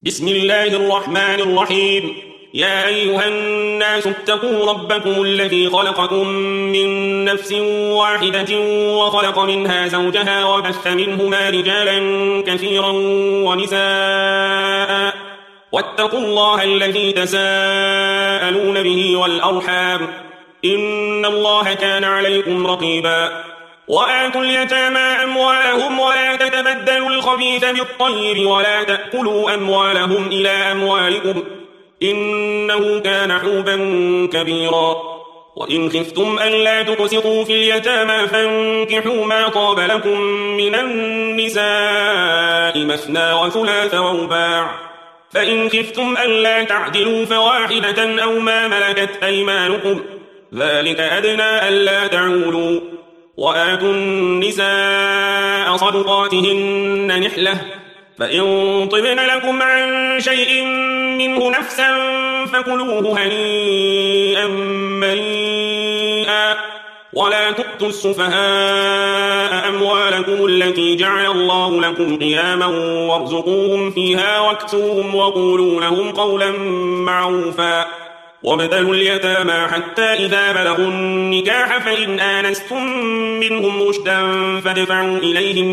بسم الله الرحمن الرحيم. يا أيها الناس اتقوا ربكم الذي خلقكم من نفس واحدة وخلق منها زوجها وبث منهما رجالا كثيرا ونساء واتقوا الله الذي تساءلون به والأرحام إن الله كان عليكم رقيبا. وآتوا اليتامى أموالهم ولا تتبدلوا الخبيث بالطيب ولا تأكلوا أموالهم إلى أموالكم إنه كان حوبا كبيرا. وإن خفتم ألا تقسطوا في اليتامى فانكحوا ما طاب لكم من النساء مثنى وثلاث ورباع، فإن خفتم ألا تعدلوا فواحدة أو ما ملكت أيمانكم ذلك أدنى ألا تعولوا. وآتوا النساء صدقاتهن نحلة، فإن طبن لكم عن شيء منه نفسا فكلوه هنيئا مريئا. ولا تؤتوا السفهاء أموالكم التي جعل الله لكم قياما وارزقوهم فيها واكسوهم وقولوا لهم قولا معروفا. وابتلوا اليتامى حتى إذا بلغوا النكاح فإن آنستم منهم رشدا فادفعوا إليهم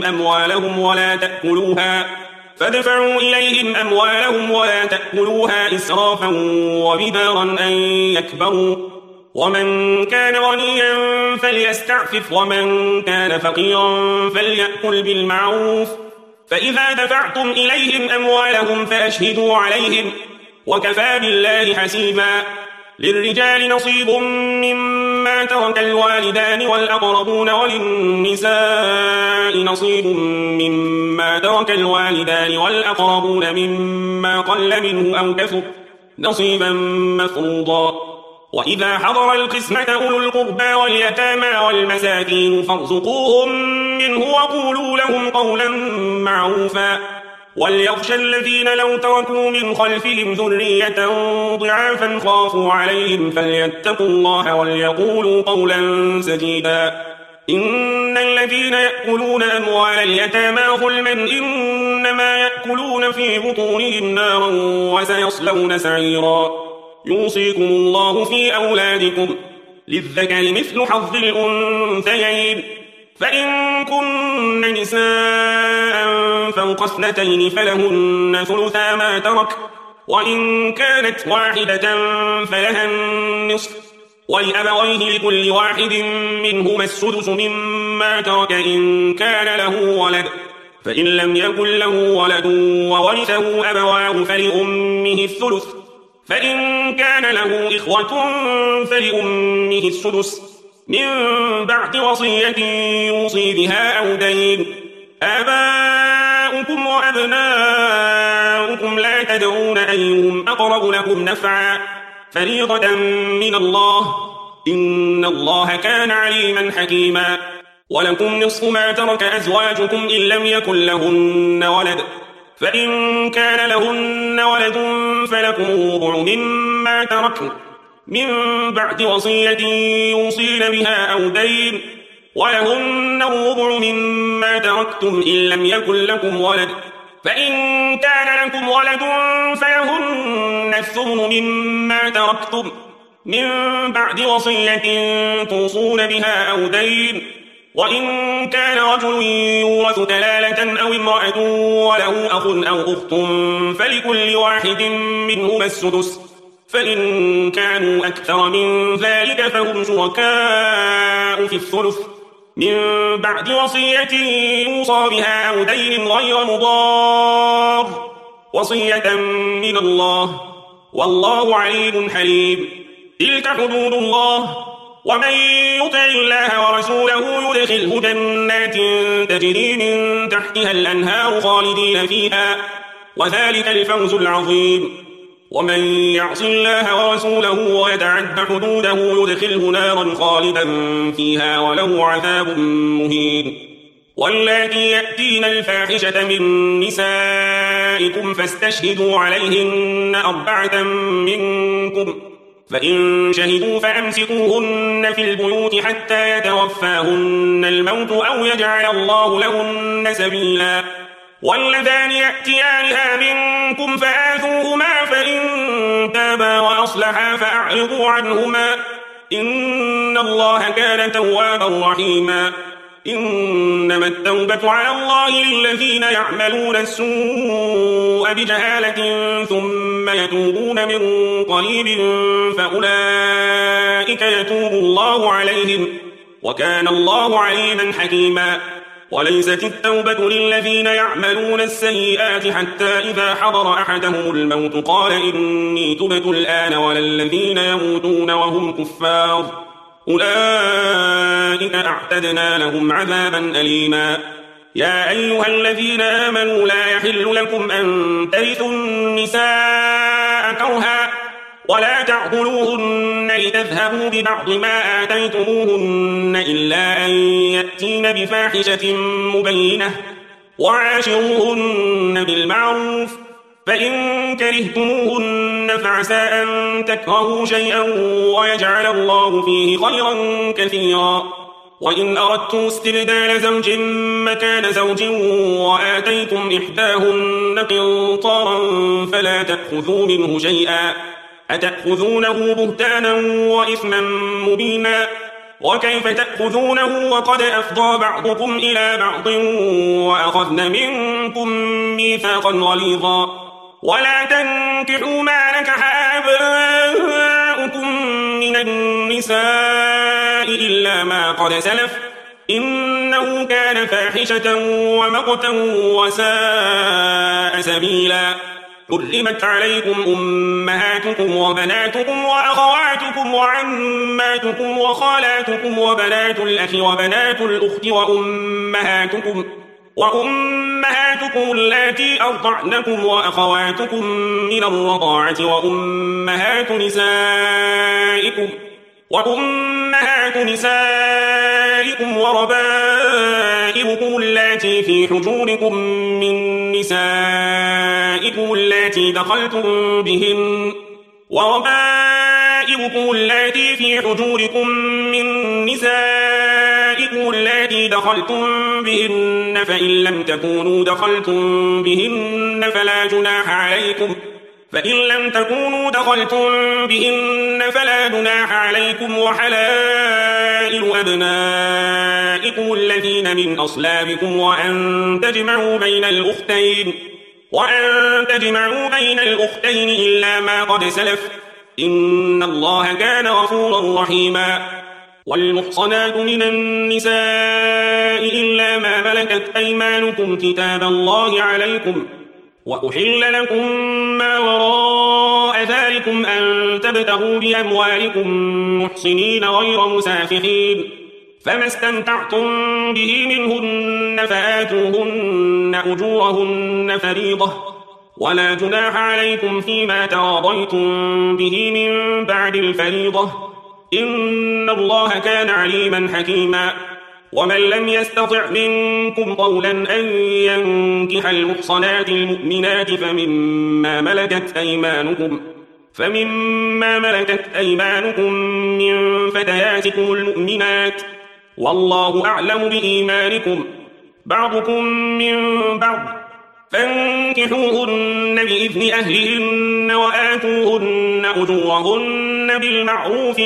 أموالهم ولا تأكلوها إسرافا وبدارا أن يكبروا. ومن كان غنيا فليستعفف ومن كان فقيرا فليأكل بالمعروف. فإذا دفعتم إليهم أموالهم فأشهدوا عليهم وكفى بالله حسيبا. للرجال نصيب مما ترك الوالدان والأقربون وللنساء نصيب مما ترك الوالدان والأقربون مما قل منه أو كثر نصيبا مفروضا. وإذا حضر القسمة أولو القربى واليتامى والمساكين فارزقوهم منه وقولوا لهم قولا معروفا. وليخشى الذين لو تركوا من خلفهم ذرية ضعافا خافوا عليهم فليتقوا الله وليقولوا قولا سديدا. إن الذين يأكلون أموال اليتامى ظلما إنما يأكلون في بطونهم نارا وسيصلون سعيرا. يوصيكم الله في أولادكم للذكر مثل حظ الأنثيين، فإن كن نساء فوق اثنتين فلهن ثلثا ما ترك، وإن كانت واحدة فلها النصف، ولأبويه لكل واحد منهما السدس مما ترك إن كان له ولد، فإن لم يكن له ولد وورثه أبواه فلأمه الثلث، فإن كان له إخوة فلأمه السدس من بعد وصية يوصي بها أو دين. آباؤكم وأبناؤكم لا تدرون أيهم أقرب لكم نفعا فريضة من الله إن الله كان عليما حكيما. ولكم نصف ما ترك أزواجكم إن لم يكن لهن ولد، فإن كان لهن ولد فلكم الربع مما تركن من بعد وصية يوصين بها أو دين، ولهن الربع مما تركتم إن لم يكن لكم ولد، فإن كان لكم ولد فلهن الثمن مما تركتم من بعد وصية توصون بها أو دين. وإن كان رجل يورث كلالة أو امرأة وله أخ أو أخت فلكل واحد منهما السدس، فإن كانوا أكثر من ذلك فهم شركاء في الثلث من بعد وصية يوصى بها أو دين غير مضار، وصية من الله والله عليم حليم. تلك حدود الله، ومن يطع الله ورسوله يدخله جنات تجري من تحتها الأنهار خالدين فيها وذلك الفوز العظيم. ومن يعص الله ورسوله ويتعد حدوده يدخله نارا خالدا فيها وله عذاب مهين. واللاتي يأتين الفاحشة من نسائكم فاستشهدوا عليهن 4 منكم، فإن شهدوا فأمسكوهن في البيوت حتى يتوفاهن الموت أو يجعل الله لهن سبيلا. واللذان يأتيانها منكم فآمنوا تابا وأصلحا فأعرضوا عنهما إن الله كان توابا رحيما إنما التوبة على الله للذين يعملون السوء بجهالة ثم يتوبون من قريب فأولئك يتوب الله عليهم وكان الله عليما حكيما وليست التوبة للذين يعملون السيئات حتى إذا حضر أحدهم الموت قال إني تبت الآن ولا الذين يموتون وهم كفار أولئك أعتدنا لهم عذابا أليما يا أيها الذين آمنوا لا يحل لكم أن ترثوا النساء كرها ولا تعضلوهن لتذهبوا ببعض ما آتيتموهن إلا أن يأتين بفاحشة مبينة وعاشروهن بالمعروف فإن كرهتموهن فعسى أن تكرهوا شيئا ويجعل الله فيه خيرا كثيرا وإن أردتم استبدال زوج مكان زوج وآتيتم إحداهن قنطارا فلا تأخذوا منه شيئا أتأخذونه بهتانا وإثما مبينا وكيف تأخذونه وقد أفضى بعضكم إلى بعض وأخذن منكم ميثاقا غليظا ولا تنكحوا ما نكح آباؤكم من النساء إلا ما قد سلف إنه كان فاحشة ومقتا وساء سبيلا حرمت عليكم أمهاتكم وبناتكم وأخواتكم وعماتكم وخالاتكم وبنات الأخ وبنات الأخت وأمهاتكم اللاتي أرضعنكم وأخواتكم من الرضاعة وأمهات نسائكم وربائبكم اللاتي في حجوركم من نسائكم اللاتي دخلتم بهن فإن لم تكونوا دخلتم بهن فلا جناح عليكم وحلائل أبنائكم الذين من أصلابكم وأن تجمعوا بين الأختين إلا ما قد سلف إن الله كان غفورا رحيما والمحصنات من النساء إلا ما ملكت أيمانكم كتاب الله عليكم وأحل لكم ما وراء ذلكم أن تبتغوا بأموالكم محصنين غير مسافحين فما استمتعتم به منهن فآتوهن أجورهن فريضة ولا جناح عليكم فيما تراضيتم به من بعد الفريضة إن الله كان عليما حكيما ومن لم يستطع منكم قولا أن ينكح المحصنات المؤمنات فمما ملكت أيمانكم من فتياتكم المؤمنات والله أعلم بإيمانكم بعضكم من بعض فانكحوهن بإذن أهلهن وآتوهن أجورهن بالمعروف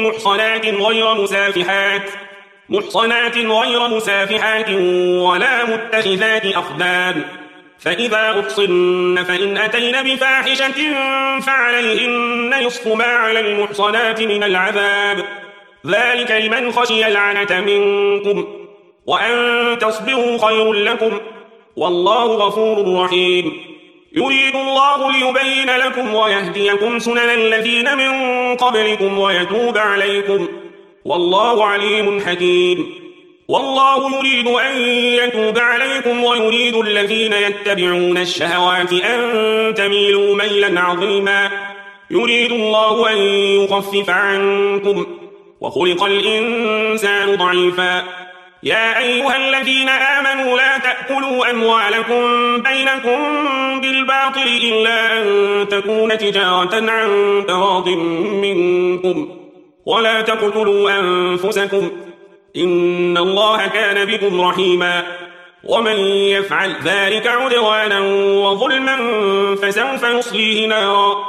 محصنات غير مسافحات ولا متخذات أخدان فإذا أحصن فإن أتين بفاحشة فعليهن نصف ما على المحصنات من العذاب ذلك لمن خشي العنة منكم وأن تصبروا خير لكم والله غفور رحيم يريد الله ليبين لكم ويهديكم سنن الذين من قبلكم ويتوب عليكم والله عليم حكيم والله يريد أن يتوب عليكم ويريد الذين يتبعون الشهوات أن تميلوا ميلا عظيما يريد الله أن يخفف عنكم وخلق الإنسان ضعيفا يا أيها الذين آمنوا لا تأكلوا أموالكم بينكم بالباطل إلا أن تكون تجارة عن تراض منكم ولا تقتلوا أنفسكم إن الله كان بكم رحيما ومن يفعل ذلك عدوانا وظلما فسوف نصليه نارا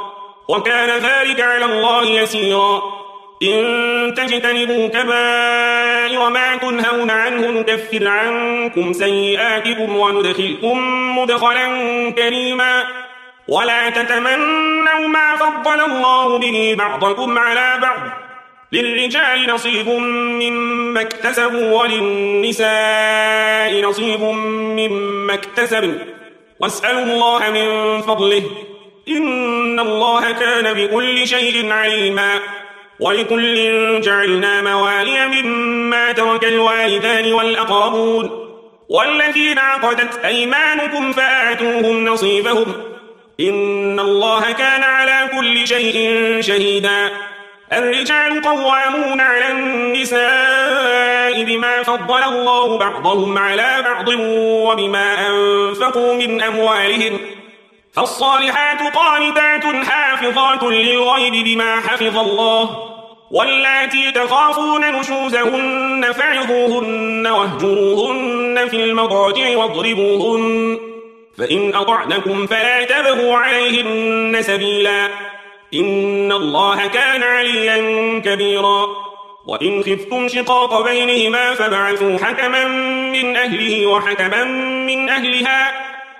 وكان ذلك على الله يسيرا. إن تجتنبوا كبائر ما تنهون عنه نكفر عنكم سيئاتكم وندخلكم مدخلا كريما. ولا تتمنوا ما فضل الله به بعضكم على بعض، للرجال نصيب مما اكتسبوا وللنساء نصيب مما اكتسبوا، واسألوا الله من فضله، إن الله كان بكل شيء عليما. ولكل جعلنا موالي مما ترك الوالدان والأقربون والذين عقدت أيمانكم فآتوهم نصيبهم، إن الله كان على كل شيء شهيدا. الرجال قوامون على النساء بما فضل الله بعضهم على بعض وبما أنفقوا من أموالهم، فالصالحات قانتات حافظات للغيب بما حفظ الله، واللاتي تخافون نشوزهن فعظوهن واهجروهن في المضاجع واضربوهن، فإن أطعنكم فلا تبغوا عليهن سبيلا، إن الله كان عليا كبيرا. وإن خفتم شقاق بينهما فابعثوا حكما من أهله وحكما من أهلها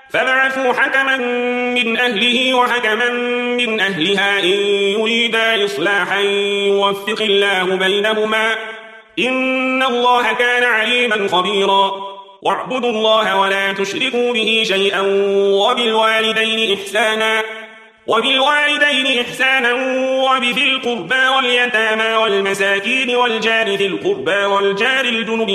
وحكما من أهلها إن يريدا إصلاحا يوفق الله بينهما، إن الله كان عليما خبيرا. واعبدوا الله ولا تشركوا به شيئا وبالوالدين إحسانا وبذي القربى واليتامى والمساكين والجار ذي القربى والجار الجنب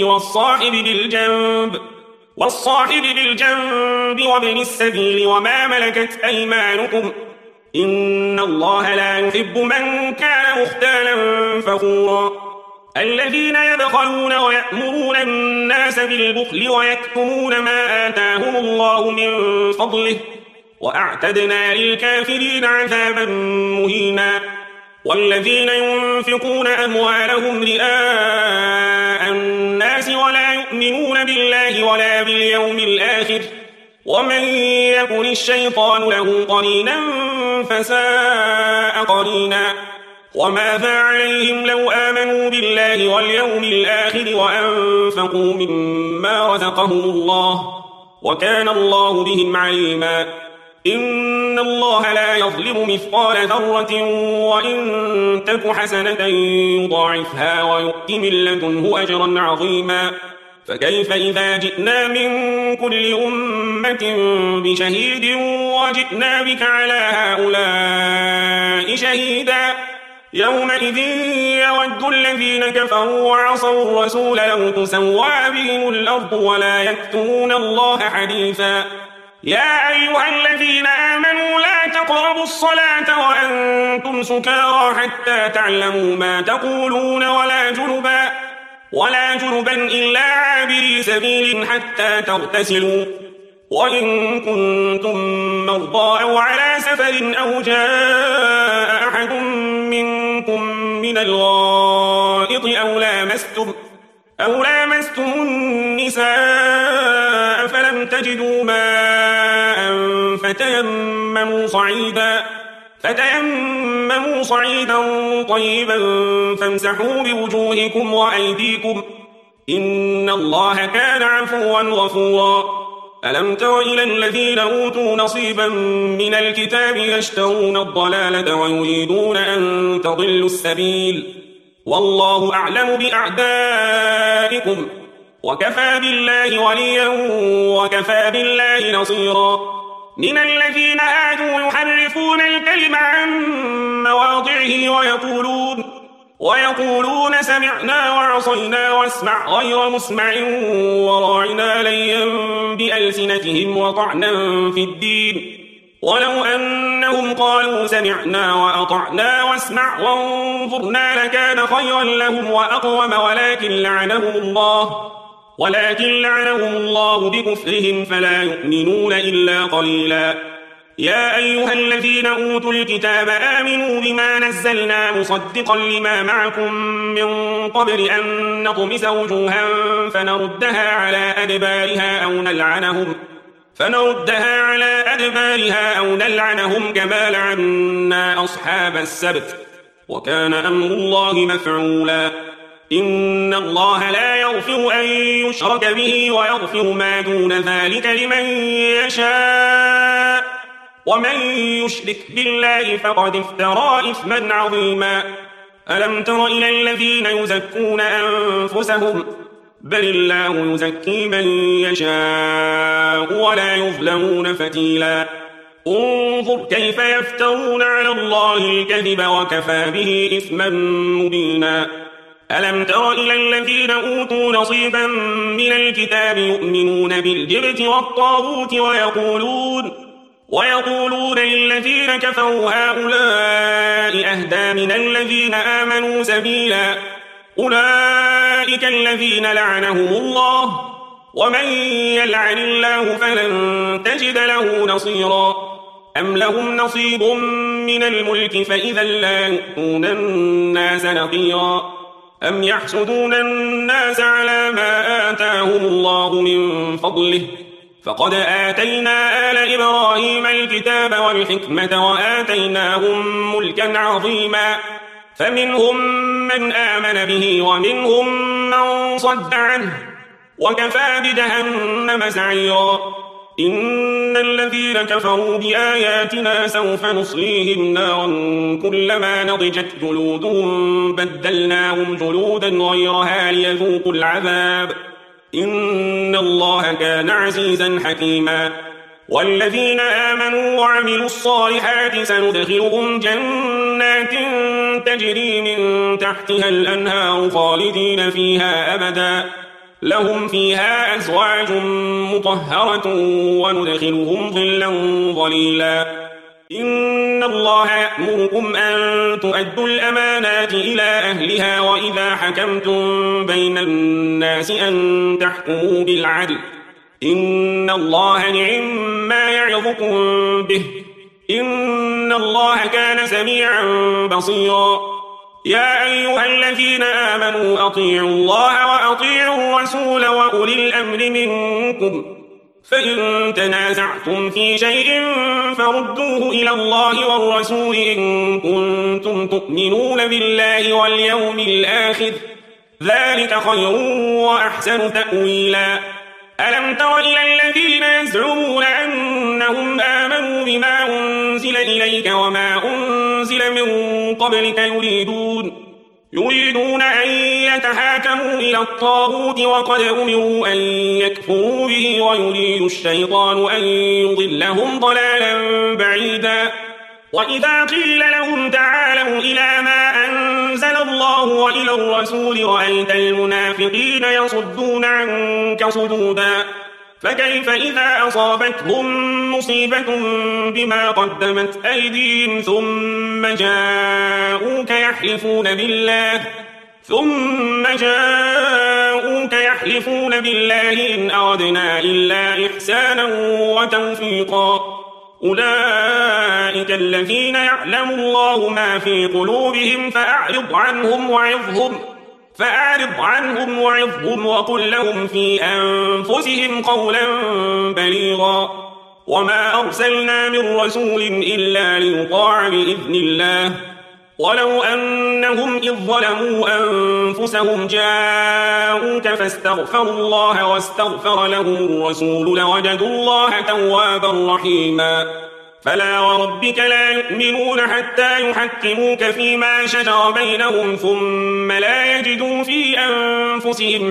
والصاحب بالجنب وابن السبيل وما ملكت أيمانكم، إن الله لا يحب من كان مختالا فخورا. الذين يبخلون ويأمرون الناس بالبخل ويكتمون ما آتاهم الله من فضله، وأعتدنا للكافرين عذابا مهينا. والذين ينفقون أموالهم رئاء الناس ولا يؤمنون بالله ولا باليوم الآخر، ومن يكن الشيطان له قرينا فساء قرينا. وماذا عليهم لو آمنوا بالله واليوم الآخر وأنفقوا مما رزقهم الله، وكان الله بهم عليما. إن الله لا يظلم مثقال ذرة وإن تك حسنة يضاعفها ويؤت من لدنه أجرا عظيما. فكيف إذا جئنا من كل أمة بشهيد وجئنا بك على هؤلاء شهيدا، يومئذ يود الذين كفروا وعصوا الرسول لو تسوى بهم الأرض ولا يكتمون الله حديثا. يا أيها الذين آمنوا لا تقربوا الصلاة وأنتم سكارى حتى تعلموا ما تقولون ولا جنبا إلا عابري سبيل حتى تغتسلوا، وإن كنتم مرضى أو على سفر أو جاء أحد منكم من الغائط أو لامستم النساء فلم تجدوا ماء فتيمموا صعيدا طيبا فامسحوا بوجوهكم وأيديكم، إن الله كان عفوا غفورا. ألم تر إلى الذين أوتوا نصيبا من الكتاب يشترون الضلالة ويريدون أن تضلوا السبيل، والله أعلم بأعدائكم، وكفى بالله وليا وكفى بالله نصيرا. من الذين هادوا يحرفون الكلم عن مواضعه ويقولون سمعنا وعصينا واسمع غير مسمع وراعنا ليا بألسنتهم وطعنا في الدين، ولو أنهم قالوا سمعنا وأطعنا واسمع وانظرنا لكان خيرا لهم وأقوم ولكن لعنهم الله بكفرهم فلا يؤمنون إلا قليلا. يا أيها الذين أوتوا الكتاب آمنوا بما نزلنا مصدقا لما معكم من قبل أن نطمس وجوها فنردها على أدبارها فنردها على أدبارها أو نلعنهم كما لعنا أصحاب السبت وكان أمر الله مفعولا إن الله لا يغفر أن يشرك به ويغفر ما دون ذلك لمن يشاء ومن يشرك بالله فقد افترى إثما عظيما ألم تر إلى الذين يزكون أنفسهم بل الله يزكي من يشاء ولا يظلمون فتيلا انظر كيف يفترون على الله الكذب وكفى به إثما مبينا ألم تر إلى الذين أوتوا نصيبا من الكتاب يؤمنون بالجبت والطاغوت ويقولون للذين كفروا هؤلاء أهدى من الذين آمنوا سبيلا أولئك الذين لعنهم الله ومن يلعن الله فلن تجد له نصيرا أم لهم نصيب من الملك فإذا لا يؤتون الناس نقيرا أم يحسدون الناس على ما آتاهم الله من فضله فقد آتينا آل إبراهيم الكتاب والحكمة وآتيناهم ملكا عظيما فمنهم من آمن به ومنهم من صد عنه وكفى بجهنم سعيرا إن الذين كفروا بآياتنا سوف نصليهم نارا كلما نضجت جلودهم بدلناهم جلودا غيرها ليذوقوا العذاب إن الله كان عزيزا حكيما والذين آمنوا وعملوا الصالحات سندخلهم جنات تجري من تحتها الأنهار خالدين فيها أبدا لهم فيها أزواج مطهرة وندخلهم ظلا ظليلا إن الله يأمركم أن تؤدوا الأمانات إلى أهلها وإذا حكمتم بين الناس أن تحكموا بالعدل إن الله نعم ما يعظكم به إن الله كان سميعا بصيرا يا أيها الذين آمنوا أطيعوا الله وأطيعوا الرسول وأولي الأمر منكم فإن تنازعتم في شيء فردوه إلى الله والرسول إن كنتم تؤمنون بالله واليوم الآخر ذلك خير وأحسن تأويلا ألم تر إلى الذين يزعمون أنهم آمنوا بما أنزل إليك وما أنزل من قبلك يريدون أن يتحاكموا إلى الطاغوت وقد أمروا أن يكفروا به ويريد الشيطان أن يضلهم ضلالا بعيدا وإذا قيل لهم تعالوا إلى ما أنزل الله وإلى الرسول رأيت المنافقين يصدون عنك صدودا فكيف إذا أصابتهم مصيبة بما قدمت أيديهم ثم جاءوك يحلفون بالله إن أردنا إلا إحسانا وتوفيقا أولئك الذين يعلم الله ما في قلوبهم فأعرض عنهم وعظهم وقل لهم في أنفسهم قولا بليغا وما أرسلنا من رسول إلا ليطاع بإذن الله ولو أنهم إذ ظلموا أنفسهم جاءوك فاستغفروا الله واستغفر لهم الرسول لوجدوا الله توابا رحيما فلا وربك لا يؤمنون حتى يحكموك فيما شجر بينهم ثم لا يجدوا في أنفسهم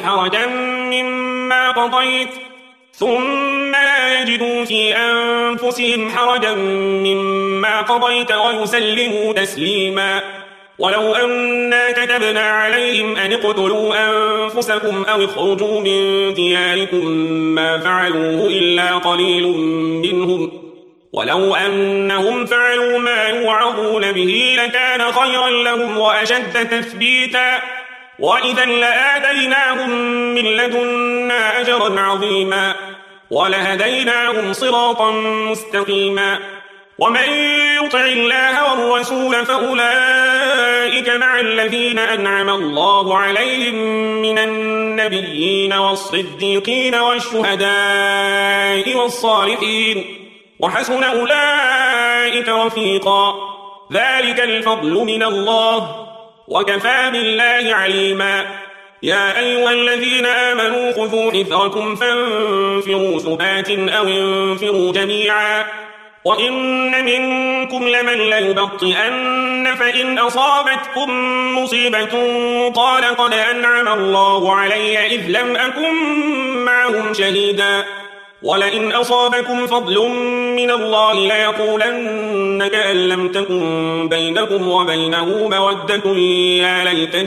حرجا مما قضيت ويسلموا تسليما ولو أنا كتبنا عليهم أن اقتلوا أنفسكم أو اخرجوا من دياركم ما فعلوه إلا قليل منهم ولو أنهم فعلوا ما يوعظون به لكان خيرا لهم وأشد تثبيتا وإذا لآتيناهم من لدنا أجرا عظيما ولهديناهم صراطا مستقيما ومن يطع الله والرسول فأولئك مع الذين أنعم الله عليهم من النبيين والصديقين والشهداء والصالحين وحسن أولئك رفيقا ذلك الفضل من الله وكفى بالله عليما يا أيها الذين آمنوا خذوا حذركم فانفروا ثبات أو انفروا جميعا وإن منكم لمن ليبطئن فإن أصابتكم مصيبة قال قد أنعم الله علي إذ لم أكن معهم شهيدا ولئن أصابكم فضل من الله ليقولن كأن لم تكن بينكم وبينه مودة يا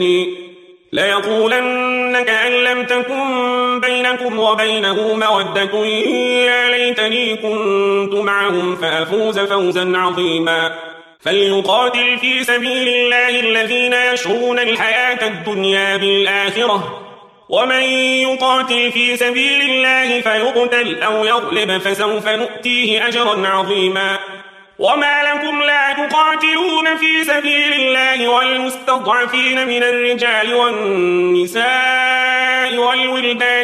ليتني كنت معهم فأفوز فوزا عظيما فليقاتل في سبيل الله الذين يشرون الحياة الدنيا بالآخرة ومن يقاتل في سبيل الله فيقتل أو يغلب فسوف نؤتيه أجرا عظيما وما لكم لا تقاتلون في سبيل الله والمستضعفين من الرجال والنساء والولدان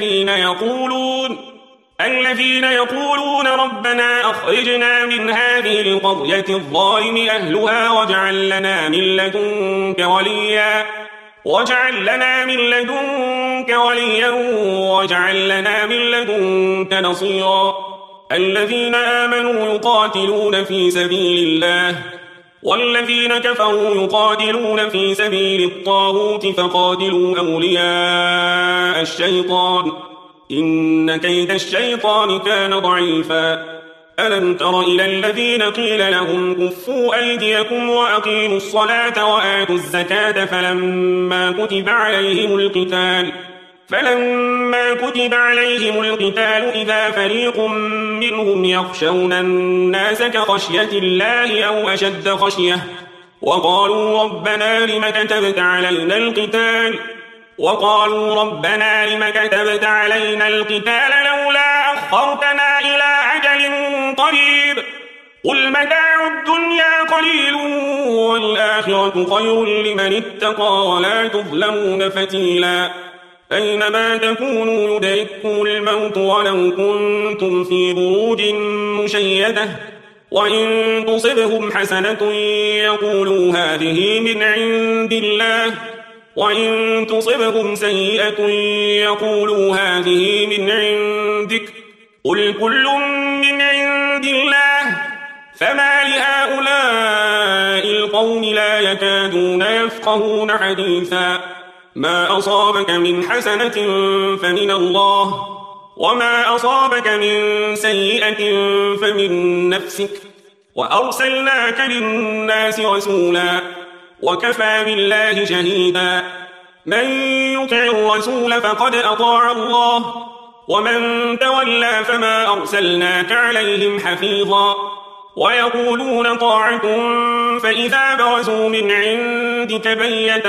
الذين يقولون ربنا أخرجنا من هذه القرية الظالم أهلها واجعل لنا من لدنك نصيرا الذين آمنوا يقاتلون في سبيل الله والذين كفروا يقاتلون في سبيل الطاغوت فقاتلوا أولياء الشيطان إن كيد الشيطان كان ضعيفا ألم تر إلى الذين قيل لهم كفوا أيديكم وأقيموا الصلاة وآتوا الزكاة فلما كتب عليهم القتال إذا فريق منهم يخشون الناس كخشية الله أو أشد خشية وقالوا ربنا لم كتبت علينا القتال لولا أخرتنا إلى أجل قريب قل متاع الدنيا قليل والآخرة خير لمن اتقى ولا تظلمون فتيلا أينما تكونوا يدرككم الموت ولو كنتم في بروج مشيدة وإن تصبهم حسنة يقولوا هذه من عند الله وإن تصبهم سيئة يقولوا هذه من عندك قل كل من عند الله فما لهؤلاء القوم لا يكادون يفقهون حديثا ما أصابك من حسنة فمن الله وما أصابك من سيئة فمن نفسك وأرسلناك للناس رسولا وكفى بالله شهيدا من يطع الرسول فقد أطاع الله ومن تولى فما أرسلناك عليهم حفيظا ويقولون طاعة فإذا برزوا من عندك بيت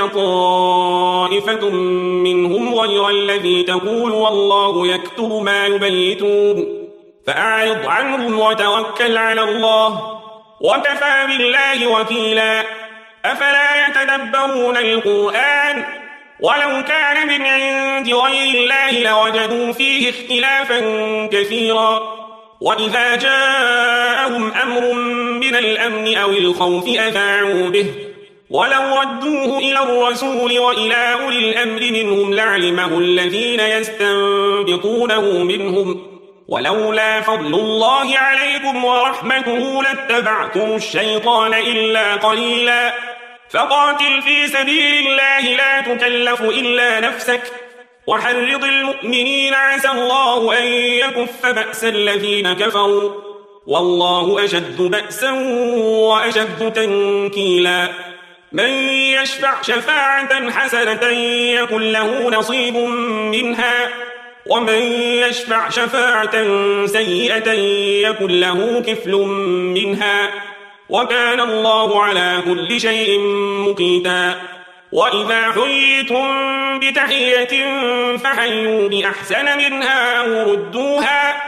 طائفة منهم غير الذي تقول والله يكتب ما يبيتون فأعرض عنهم وتوكل على الله وكفى بالله وكيلا أفلا يتدبرون القرآن ولو كان من عند غير الله لوجدوا فيه اختلافا كثيرا وإذا جاءهم أمر من الأمن أو الخوف أذاعوا به ولو ردوه إلى الرسول وإلى أولي الأمر منهم لعلمه الذين يستنبطونه منهم ولولا فضل الله عليكم ورحمته لاتبعتم الشيطان إلا قليلا فقاتل في سبيل الله لا تكلف إلا نفسك وحرض المؤمنين عسى الله أن يكف بأس الذين كفروا والله أشد بأسا وأشد تنكيلا من يشفع شفاعة حسنة يكن له نصيب منها ومن يشفع شفاعة سيئة يكن له كفل منها وكان الله على كل شيء مقيتا وإذا حييتم بتحية فحيوا بأحسن منها أو ردوها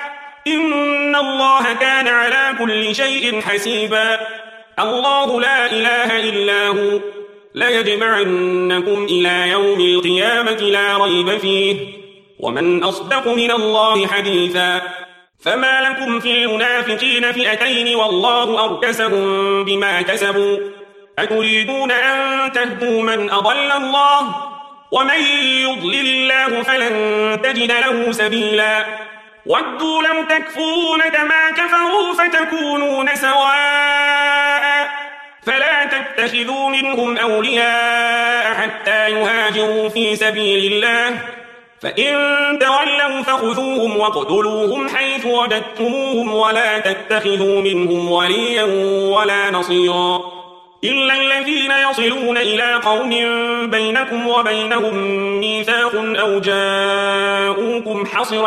إن الله كان على كل شيء حسيبا. الله لا إله إلا هو ليجمعنكم إلى يوم القيامة لا ريب فيه ومن أصدق من الله حديثا. فما لكم في المنافقين فئتين والله أركسهم بما كسبوا أتريدون أن تهدوا من أضل الله ومن يضلل الله فلن تجد له سبيلا. ودوا لو تكفرون كما كفروا فتكونون سواء فلا تتخذوا منهم أولياء حتى يهاجروا في سبيل الله فإن تولوا فخذوهم واقتلوهم حيث وجدتموهم ولا تتخذوا منهم وليا ولا نصيرا إلا الذين يصلون إلى قوم بينكم وبينهم ميثاق أو جاءوكم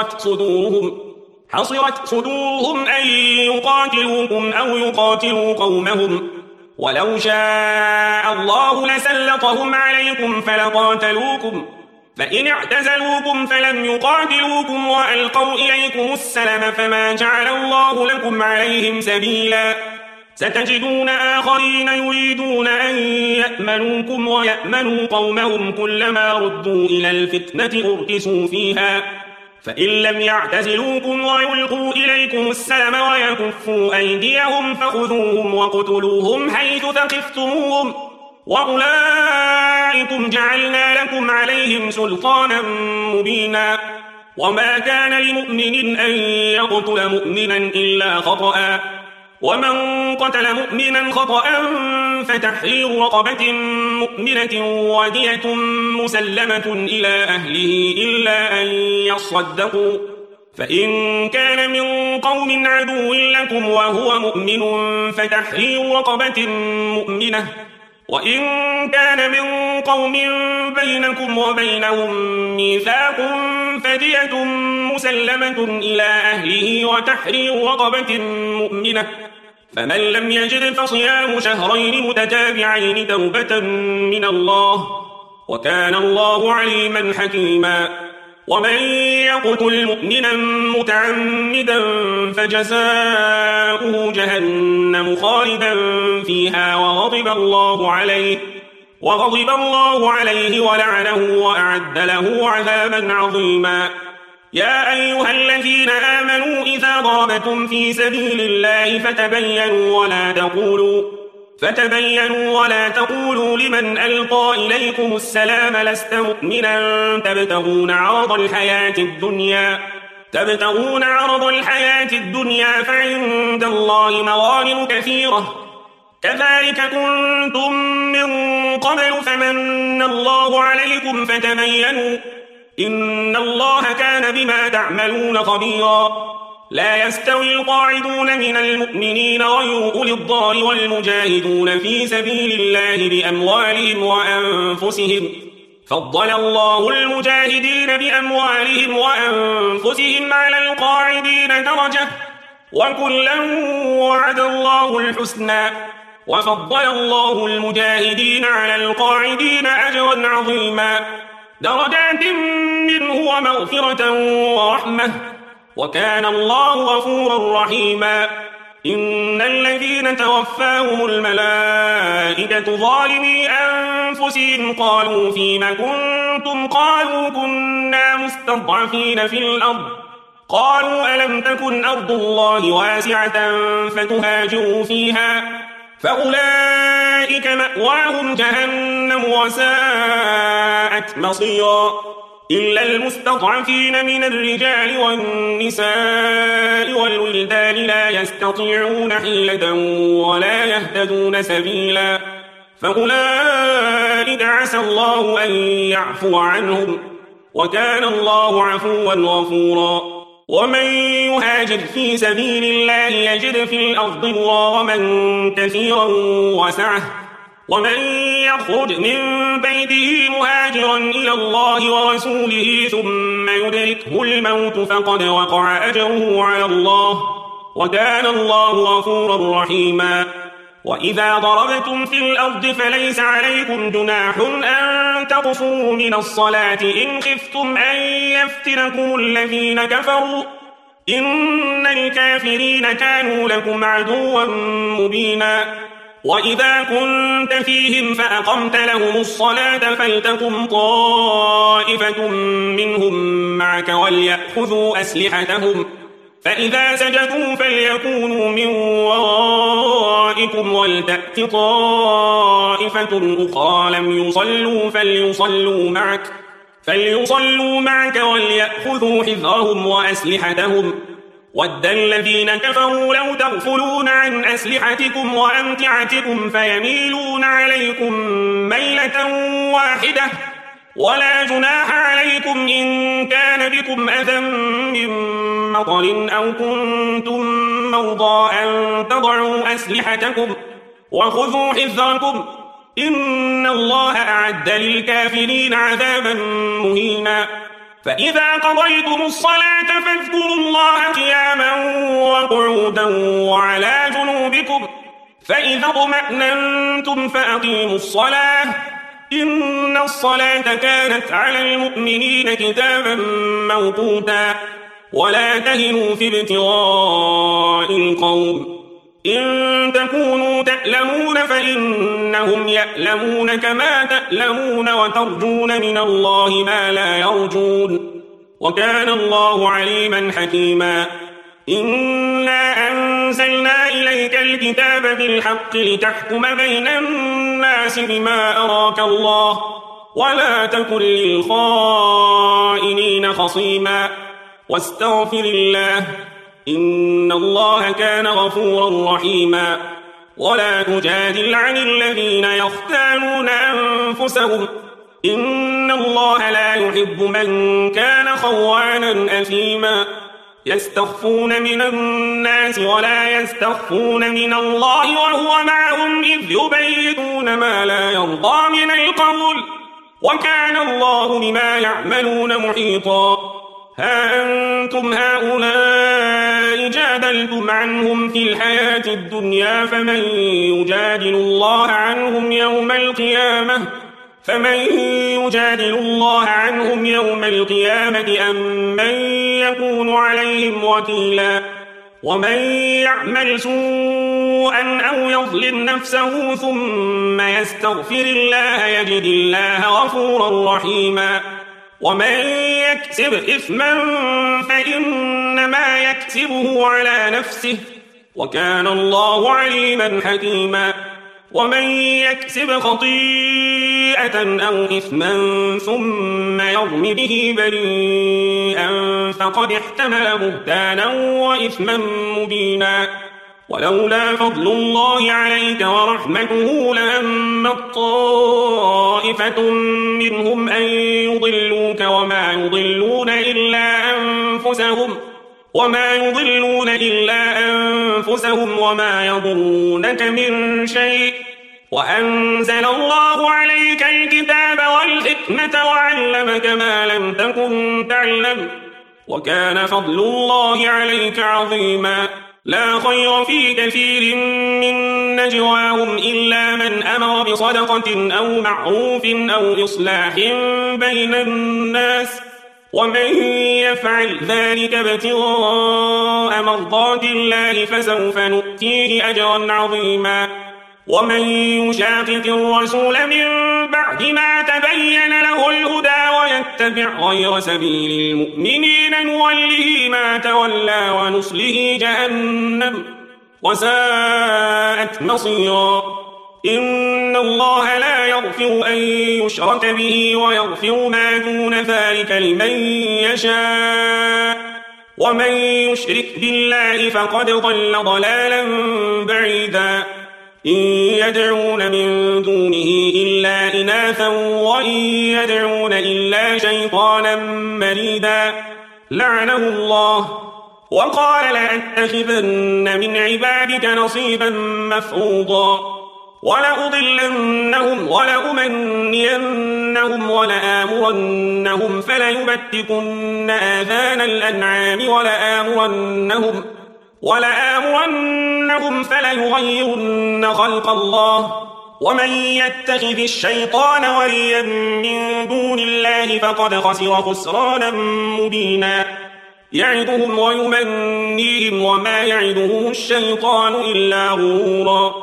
حصرت صدورهم أن يقاتلوكم أو يقاتلوا قومهم ولو شاء الله لسلطهم عليكم فلقاتلوكم فإن اعتزلوكم فلم يقاتلوكم وألقوا إليكم السلم فما جعل الله لكم عليهم سبيلا. ستجدون آخرين يريدون أن يأمنوكم ويأمنوا قومهم كلما ردوا إلى الفتنة أركسوا فيها فإن لم يعتزلوكم ويلقوا إليكم السلم ويكفوا أيديهم فخذوهم واقتلوهم حيث ثقفتموهم وأولئكم جعلنا لكم عليهم سلطانا مبينا. وما كان لمؤمن أن يقتل مؤمنا إلا خطأ ومن قتل مؤمنا خطأ فتحرير رقبة مؤمنة ودية مسلمة إلى أهله إلا أن يصدقوا فإن كان من قوم عدو لكم وهو مؤمن فتحرير رقبة مؤمنة وإن كان من قوم بينكم وبينهم ميثاق فدية مسلمة إلى أهله وتحرير رقبة مؤمنة فمن لم يجد فصيام شهرين متتابعين توبة من الله وكان الله عليما حكيما. ومن يقتل مؤمنا متعمدا فجزاؤه جهنم خالدا فيها وغضب الله عليه ولعنه وأعد له عذابا عظيما. يا أيها الذين آمنوا إذا ضربتم في سبيل الله فتبينوا ولا تقولوا لمن ألقى إليكم السلام لست مؤمنا تبتغون عرض الحياة الدنيا فعند الله مغانم كثيرة كذلك كنتم من قبل فمن الله عليكم فتبينوا إن الله كان بما تعملون خبيرا. لا يستوي القاعدون من المؤمنين غير أولي الضرر والمجاهدون في سبيل الله بأموالهم وأنفسهم فضل الله المجاهدين بأموالهم وأنفسهم على القاعدين درجة وكلا وعد الله الحسنى وفضل الله المجاهدين على القاعدين أجرا عظيما درجات منه ومغفرة ورحمة وكان الله غفورا رحيما. إن الذين توفاهم الملائكة ظالمي أنفسهم قالوا فيم كنتم قالوا كنا مستضعفين في الأرض قالوا ألم تكن أرض الله واسعة فتهاجروا فيها فأولئك مأواهم جهنم وساءت مصيرا. إلا المستضعفين من الرجال والنساء والولدان لا يستطيعون حيلة ولا يهتدون سبيلا فأولئك عسى الله أن يعفو عنهم وكان الله عفوا غفورا. ومن يهاجر في سبيل الله يجد في الأرض مراغما كثيرا وسعة ومن يخرج من بيته مهاجرا إلى الله ورسوله ثم يدركه الموت فقد وقع أجره على الله وكان الله غفورا رحيما. وإذا ضربتم في الأرض فليس عليكم جناح أن تقصروا من الصلاة إن خفتم أن يفتنكم الذين كفروا إن الكافرين كانوا لكم عدوا مبينا وإذا كنت فيهم فأقمت لهم الصلاة فلتقم طائفة منهم معك وليأخذوا أسلحتهم فإذا سجدوا فليكونوا من ورائكم ولتأت طائفة أخرى لم يصلوا فليصلوا معك وليأخذوا حذرهم وأسلحتهم ود الذين كفروا لو تغفلون عن أسلحتكم وأمتعتكم فيميلون عليكم ميلة واحدة ولا جناح عليكم إن كان بكم أذى من مطر أو كنتم مرضى أن تضعوا أسلحتكم وخذوا حذركم إن الله أعد للكافرين عذابا مهينا فإذا قضيتم الصلاة فاذكروا الله قياما وقعودا وعلى جنوبكم فإذا اطمأننتم فأقيموا الصلاة إن الصلاة كانت على المؤمنين كتابا موقوتا ولا تهنوا في ابتغاء القوم إن تكونوا تألمون فإنهم يألمون كما تألمون وترجون من الله ما لا يرجون وكان الله عليما حكيما إنا أنزلنا إليك الكتاب بالحق لتحكم بين الناس بما أراك الله ولا تكن للخائنين خصيما واستغفر الله إن الله كان غفورا رحيما ولا تجادل عن الذين يختانون أنفسهم إن الله لا يحب من كان خوانا أثيما يستخفون من الناس ولا يستخفون من الله وهو معهم إذ يبيتون ما لا يرضى من القول وكان الله بما يعملون محيطا ها أنتم هؤلاء جادلتم عنهم في الحياة الدنيا فمن يجادل الله عنهم يوم القيامة أم من يكون عليهم وكيلا ومن يعمل سوءا أو يظلم نفسه ثم يستغفر الله يجد الله غفورا رحيما ومن يكسب إثما فإنما يكسبه على نفسه وكان الله عليما حكيما ومن يكسب خطيئة أو إثما ثم يرم به بريئا فقد احتمل بهتانا وإثما مبينا ولولا فضل الله عليك ورحمته لهمت طائفة منهم أن يضلوك وما يضلون إلا أنفسهم وما يضرونك من شيء وأنزل الله عليك الكتاب والحكمة وعلمك ما لم تكن تعلم وكان فضل الله عليك عظيما لا خير في كثير من نجواهم إلا من أمر بصدقة أو معروف أو إصلاح بين الناس ومن يفعل ذلك ابتغاء مرضات الله فسوف نؤتيه أجرا عظيما ومن يشاقق الرسول من بعد ما تبين له الهدى ويتبع غير سبيل المؤمنين نوله ما تولى ونصله جهنم وساءت مصيرا إن الله لا يغفر أن يشرك به ويغفر ما دون ذلك لمن يشاء ومن يشرك بالله فقد ضل ضلالا بعيدا إن يدعون من دونه إلا إناثا وإن يدعون إلا شيطانا مريدا لعنه الله وقال لأتخذن من عبادك نصيبا مفروضا ولأضلنهم ولأمنينهم ولآمرنهم فليبتكن آذان الأنعام ولآمرنهم فليغيرن خلق الله ومن يتخذ الشيطان وليا من دون الله فقد خسر خسرانا مبينا يعدهم ويمنيهم وما يعدهم الشيطان إلا غرورا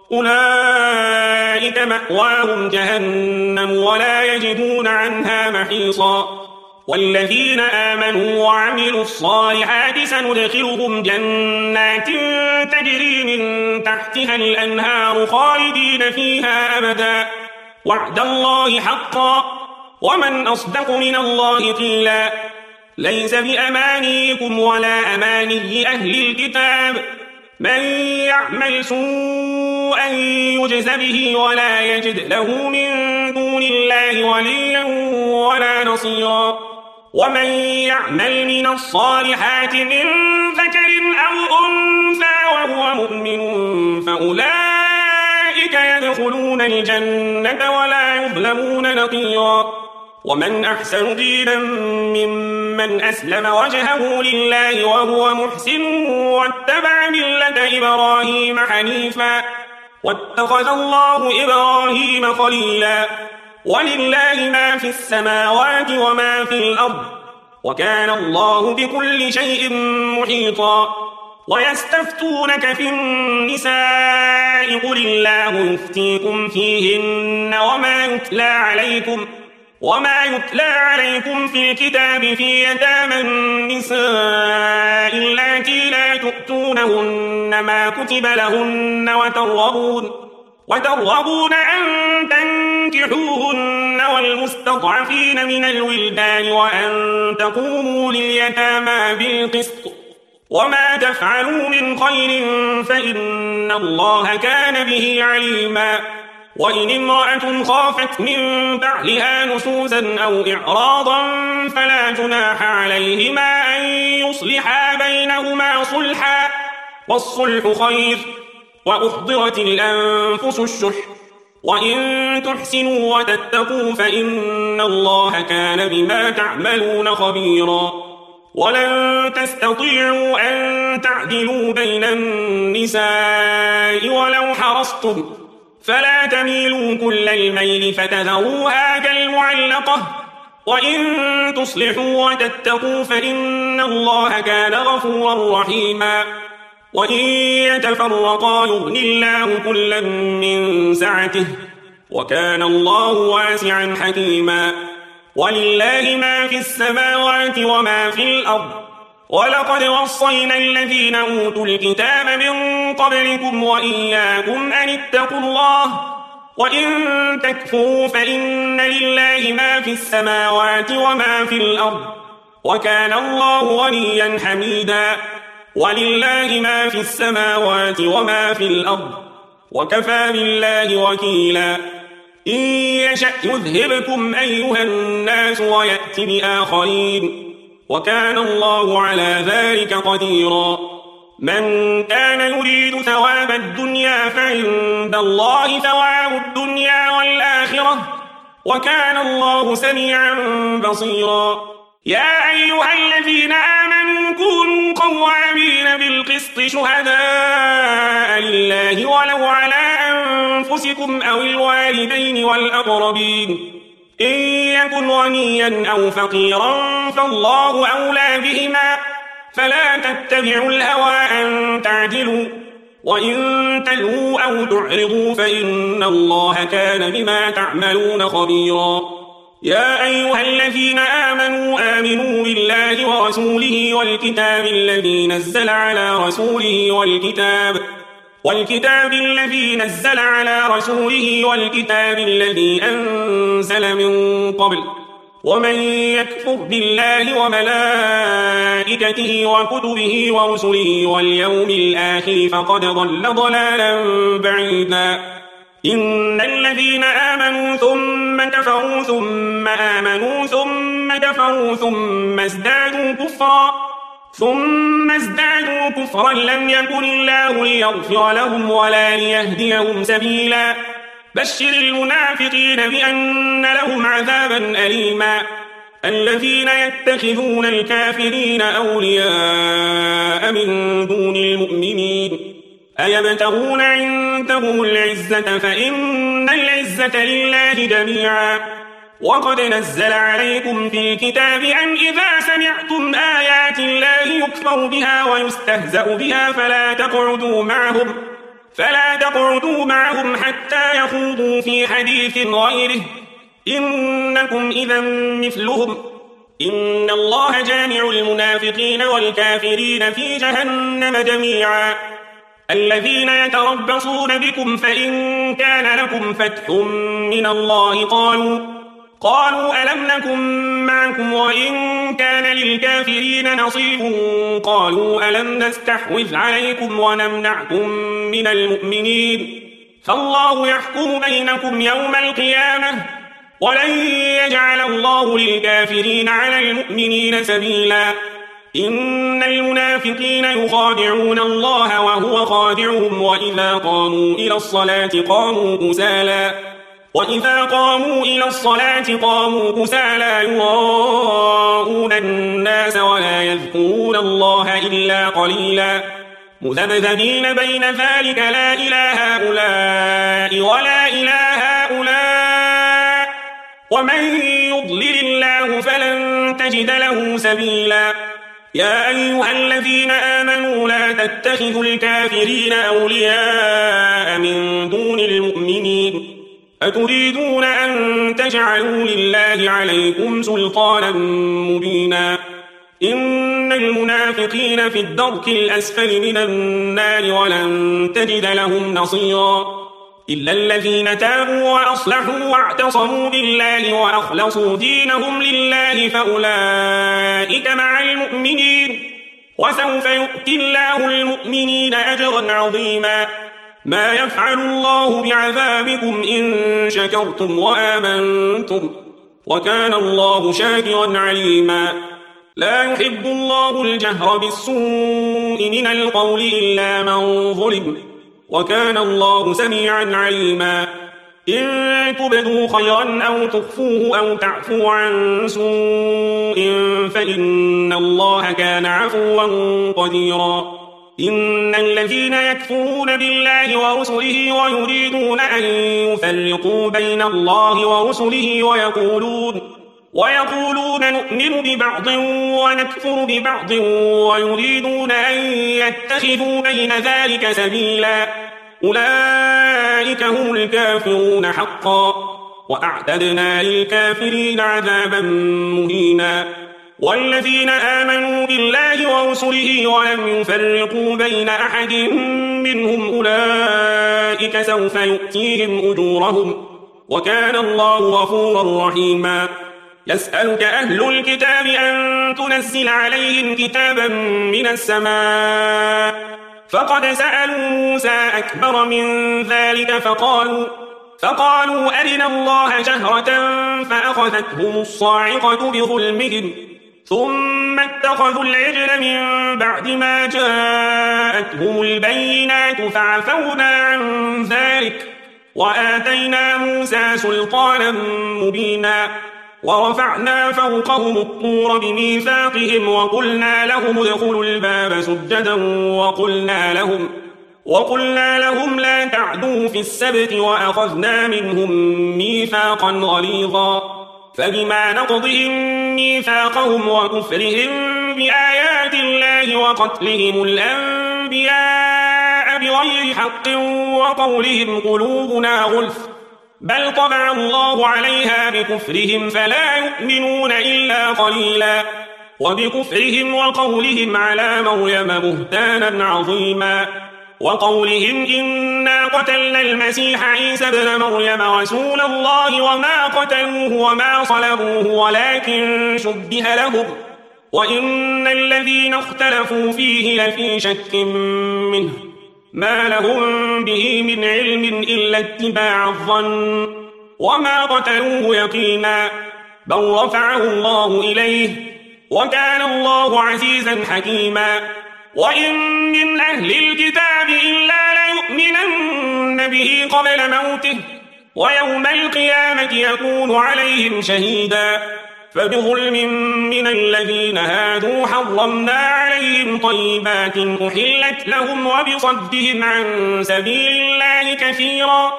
أولئك مأواهم جهنم ولا يجدون عنها محيصا والذين آمنوا وعملوا الصالحات سندخلهم جنات تجري من تحتها الأنهار خالدين فيها أبدا وعد الله حقا ومن أصدق من الله قيلا ليس بأمانيكم ولا أماني أهل الكتاب من يعمل سوءا يجز به ولا يجد له من دون الله وليا ولا نصيرا ومن يعمل من الصالحات من ذكر أو أنثى وهو مؤمن فأولئك يدخلون الجنة ولا يظلمون نقيرا ومن أحسن دينا ممن أسلم وجهه لله وهو محسن واتبع ملة إبراهيم حنيفا واتخذ الله إبراهيم خليلا ولله ما في السماوات وما في الأرض وكان الله بكل شيء محيطا ويستفتونك في النساء قل الله يفتيكم فيهن وما يتلى عليكم في الكتاب في يتامى النساء اللاتي لا تؤتونهن ما كتب لهن وترغبون أن تنكحوهن والمستضعفين من الولدان وأن تقوموا لليتامى بالقسط وما تفعلوا من خير فإن الله كان به عليما وإن امرأة خافت من بعلها نشوزا أو إعراضا فلا جناح عليهما أن يصلحا بينهما صلحا والصلح خير وأحضرت الأنفس الشح وإن تحسنوا وتتقوا فإن الله كان بما تعملون خبيرا ولن تستطيعوا أن تعدلوا بين النساء ولو حرصتم فلا تميلوا كل الميل فتذروها كالمعلقة وإن تصلحوا وتتقوا فإن الله كان غفورا رحيما وإن يتفرقا يغن الله كلا من سعته وكان الله واسعا حكيما ولله ما في السماوات وما في الأرض ولقد وصينا الذين أوتوا الكتاب من قبلكم وإياكم أن اتقوا الله وإن تكفروا فإن لله ما في السماوات وما في الأرض وكان الله غنيا حميدا ولله ما في السماوات وما في الأرض وكفى بالله وكيلا إن يشأ يذهبكم أيها الناس ويأتي بآخرين وكان الله على ذلك قديرا من كان يريد ثواب الدنيا فعند الله ثواب الدنيا والآخرة وكان الله سميعا بصيرا يا أيها الذين آمنوا كونوا قوامين بالقسط شهداء لله ولو على أنفسكم أو الوالدين والأقربين إن يكن غنيا أو فقيرا فالله أولى بهما فلا تتبعوا الهوى أن تعدلوا وإن تلووا أو تعرضوا فإن الله كان بما تعملون خبيرا يا أيها الذين آمنوا بالله ورسوله والكتاب الذي نزل على رسوله والكتاب الذي نزل على رسوله والكتاب الذي أنزل من قبل ومن يكفر بالله وملائكته وكتبه ورسله واليوم الآخر فقد ضل ضلالا بعيدا إن الذين آمنوا ثم كفروا ثم آمنوا ثم كفروا ثم ازدادوا كفرا لم يكن الله ليغفر لهم ولا ليهديهم سبيلا بشر المنافقين بأن لهم عذابا أليما الذين يتخذون الكافرين أولياء من دون المؤمنين أيبتغون عندهم العزة فإن العزة لله جميعا وقد نزل عليكم في الكتاب أن إذا سمعتم آيات الله يكفر بها ويستهزأ بها فلا تقعدوا معهم حتى يخوضوا في حديث غيره إنكم إذا مثلهم إن الله جامع المنافقين والكافرين في جهنم جميعا الذين يتربصون بكم فإن كان لكم فتح من الله قالوا ألم نكن معكم وإن كان للكافرين نصيب قالوا ألم نستحوذ عليكم ونمنعكم من المؤمنين فالله يحكم بينكم يوم القيامة ولن يجعل الله للكافرين على المؤمنين سبيلا إن المنافقين يخادعون الله وهو خادعهم وإذا قاموا إلى الصلاة قاموا كسالى يراءون الناس ولا يذكرون الله إلا قليلا مذبذبين بين ذلك لا إله هؤلاء ولا إله هؤلاء ومن يضلل الله فلن تجد له سبيلا يا أيها الذين آمنوا لا تتخذوا الكافرين أولياء من دون المؤمنين أتريدون أن تجعلوا لله عليكم سلطانا مبينا إن المنافقين في الدرك الأسفل من النار ولن تجد لهم نصيرا إلا الذين تابوا وأصلحوا واعتصموا بالله وأخلصوا دينهم لله فأولئك مع المؤمنين وسوف يؤتي الله المؤمنين أجرا عظيما ما يفعل الله بعذابكم إن شكرتم وآمنتم وكان الله شاكرا عليما لا يحب الله الجهر بالسوء من القول إلا من ظلم وكان الله سميعا عليما إن تبدوا خيرا أو تخفوه أو تعفوا عن سوء فإن الله كان عفوا قديرا إن الذين يكفرون بالله ورسله ويريدون أن يفرقوا بين الله ورسله ويقولون نؤمن ببعض ونكفر ببعض ويريدون أن يتخذوا بين ذلك سبيلا أولئك هم الكافرون حقا وأعتدنا للكافرين عذابا مهينا والذين آمنوا بالله ورسله ولم يفرقوا بين أحد منهم أولئك سوف يؤتيهم أجورهم وكان الله غفورا رحيما يسألك أهل الكتاب أن تنزل عليهم كتابا من السماء فقد سألوا موسى أكبر من ذلك فقالوا أرنا الله جهرة فأخذتهم الصاعقة بظلمهم ثم اتخذوا العجل من بعد ما جاءتهم البينات فعفونا عن ذلك وآتينا موسى سلطانا مبينا ورفعنا فوقهم الطور بميثاقهم وقلنا لهم ادخلوا الباب سجدا وقلنا لهم لا تعدوا في السبت وأخذنا منهم ميثاقا غليظا فبما نقضهم ميثاقهم وكفرهم بآيات الله وقتلهم الأنبياء بغير حق وقولهم قلوبنا غلف بل طبع الله عليها بكفرهم فلا يؤمنون إلا قليلا وبكفرهم وقولهم على مريم بهتانا عظيما وقولهم إنا قتلنا المسيح عيسى ابن مريم رسول الله وما قتلوه وما صلبوه ولكن شبه لهم وإن الذين اختلفوا فيه لفي شك منه ما لهم به من علم إلا اتباع الظن وما قتلوه يقينا بل رفعه الله إليه وكان الله عزيزا حكيما وإن من أهل الكتاب إلا ليؤمنن به قبل موته ويوم القيامة يكون عليهم شهيدا فبظلم من الذين هادوا حرمنا عليهم طيبات أحلت لهم وبصدهم عن سبيل الله كثيرا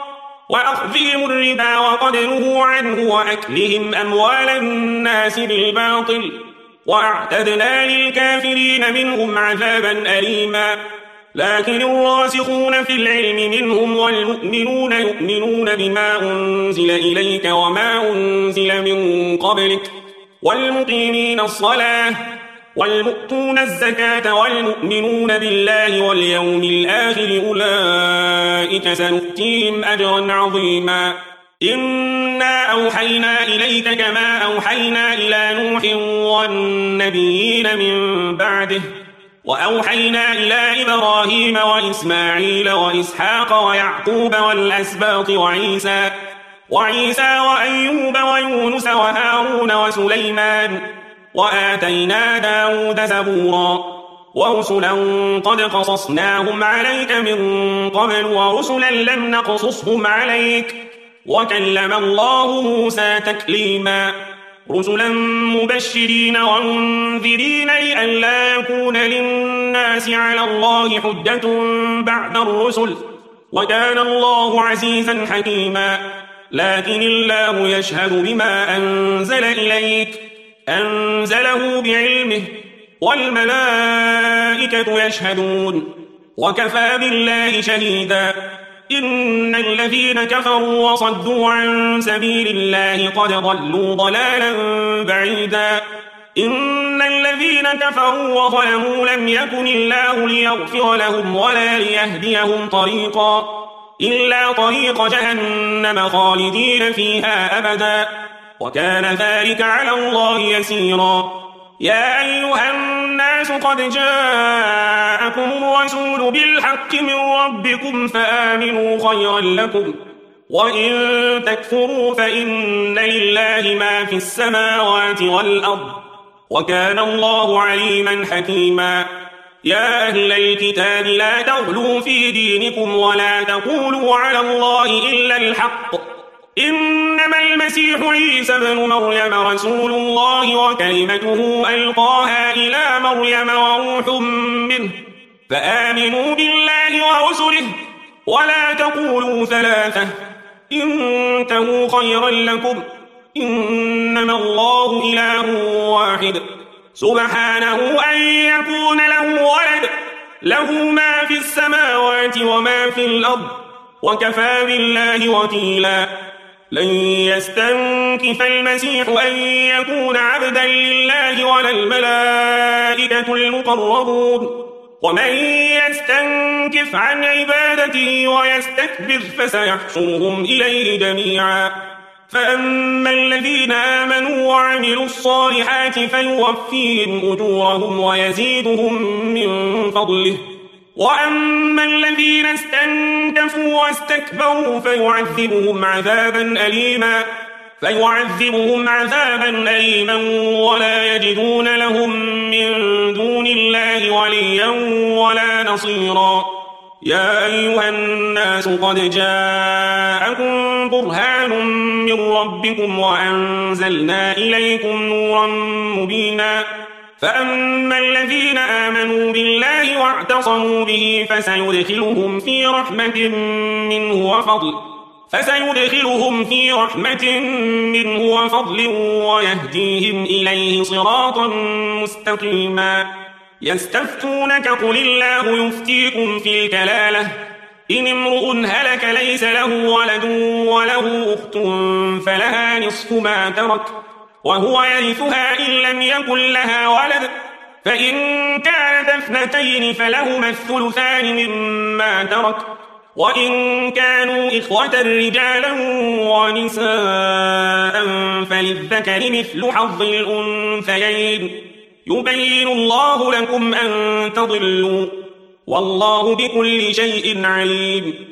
وأخذهم الربا وقد نهوا عنه وأكلهم أموال الناس بالباطل وأعتدنا للكافرين منهم عذابا أليما لكن الراسخون في العلم منهم والمؤمنون يؤمنون بما أنزل إليك وما أنزل من قبلك والمقيمين الصلاة والمؤتون الزكاة والمؤمنون بالله واليوم الآخر أولئك سنؤتيهم أجرا عظيما إنا أوحينا إليك كما أوحينا إلى نوح والنبيين من بعده وأوحينا إلى إبراهيم وإسماعيل وإسحاق ويعقوب والأسباط وعيسى وأيوب ويونس وهارون وسليمان وآتينا داود زبورا ورسلا قد قصصناهم عليك من قبل ورسلا لم نقصصهم عليك وكلم الله موسى تكليما رسلا مبشرين ومنذرين لئلا يكون للناس على الله حجة بعد الرسل وكان الله عزيزا حكيما لكن الله يشهد بما أنزل إليك أنزله بعلمه والملائكة يشهدون وكفى بالله شهيدا إن الذين كفروا وصدوا عن سبيل الله قد ضلوا ضلالا بعيدا إن الذين كفروا وظلموا لم يكن الله ليغفر لهم ولا ليهديهم طريقا إلا طريق جهنم خالدين فيها أبدا وكان ذلك على الله يسيرا يا أيها الناس قد جاءكم الرسول بالحق من ربكم فآمنوا خيرا لكم وإن تكفروا فإن لله ما في السماوات والأرض وكان الله عليما حكيما يا أهل الكتاب لا تغلوا في دينكم ولا تقولوا على الله إلا الحق إنما المسيح عيسى بن مريم رسول الله وكلمته ألقاها إلى مريم وروح منه فآمنوا بالله ورسله ولا تقولوا ثلاثة انتهوا خيرا لكم إنما الله إله واحد سبحانه أن يكون له ولد له ما في السماوات وما في الأرض وكفى بالله وكيلا لن يستنكف المسيح أن يكون عبدا لله ولا الملائكة المقربون ومن يستنكف عن عبادته ويستكبر فسيحشرهم إليه جميعا فأما الذين آمنوا وعملوا الصالحات فيوفيهم أجورهم ويزيدهم من فضله وأما الذين استنكفوا واستكبروا فيعذبهم عذابا أليما ولا يجدون لهم من دون الله وليا ولا نصيرا يا أيها الناس قد جاءكم برهان من ربكم وأنزلنا إليكم نورا مبينا فأما الذين آمنوا بالله واعتصموا به فسيدخلهم في رحمة منه وفضل ويهديهم إليه صراطا مستقيما يستفتونك قل الله يفتيكم في الكلالة إن امرؤ هلك ليس له ولد وله أخت فلها نصف ما ترك وهو يرثها إن لم يكن لها ولد فإن كانت اثنتين فلهما الثلثان مما ترك وإن كانوا إخوة رجالا ونساء فللذكر مثل حظ الأنثيين يبين الله لكم أن تضلوا والله بكل شيء عليم